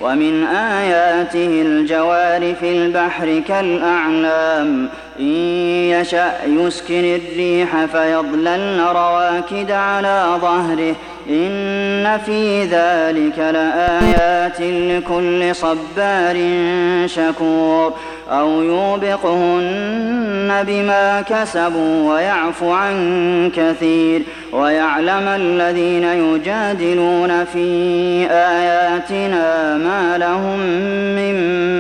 ومن آياته الجوار في البحر كالأعلام إن يشأ يسكن الريح فيظللن رواكد على ظهره إن في ذلك لآيات لكل صبار شكور أو يوبقهن بما كسبوا ويعفو عن كثير ويعلم الذين يجادلون في آياتنا ما لهم من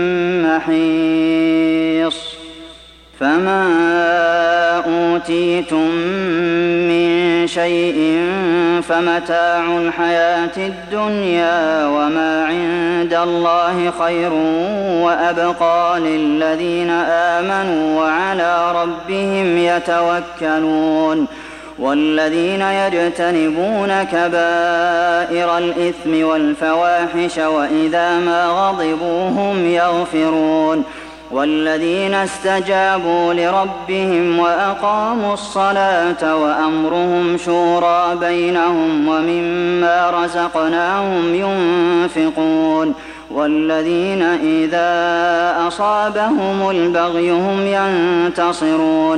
محيص فما أوتيتم من شيء فمتاع الحياة الدنيا وما عند الله خير وأبقى للذين آمنوا وعلى ربهم يتوكلون والذين يجتنبون كبائر الإثم والفواحش وإذا ما غضبوا هم يغفرون والذين استجابوا لربهم وأقاموا الصلاة وأمرهم شورى بينهم ومما رزقناهم ينفقون والذين إذا أصابهم البغي هم ينتصرون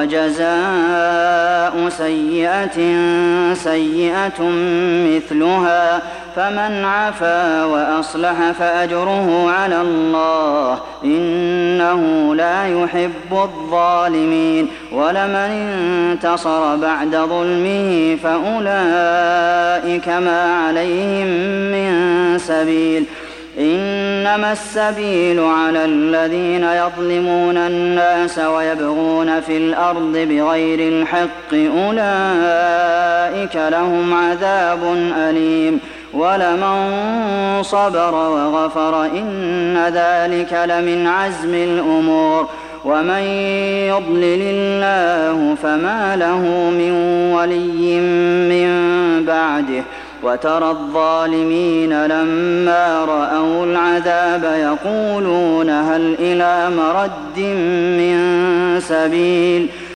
وجزاء سيئة سيئة مثلها فمن عفا وأصلح فأجره على الله إنه لا يحب الظالمين ولمن انتصر بعد ظلمه فأولئك ما عليهم من سبيل إنما السبيل على الذين يظلمون الناس ويبغون في الأرض بغير الحق أولئك لهم عذاب أليم ولمن صبر وغفر إن ذلك لمن عزم الأمور ومن يضلل الله فما له من ولي من بعده وترى الظالمين لما رأوا العذاب يقولون هل إلى مرد من سبيل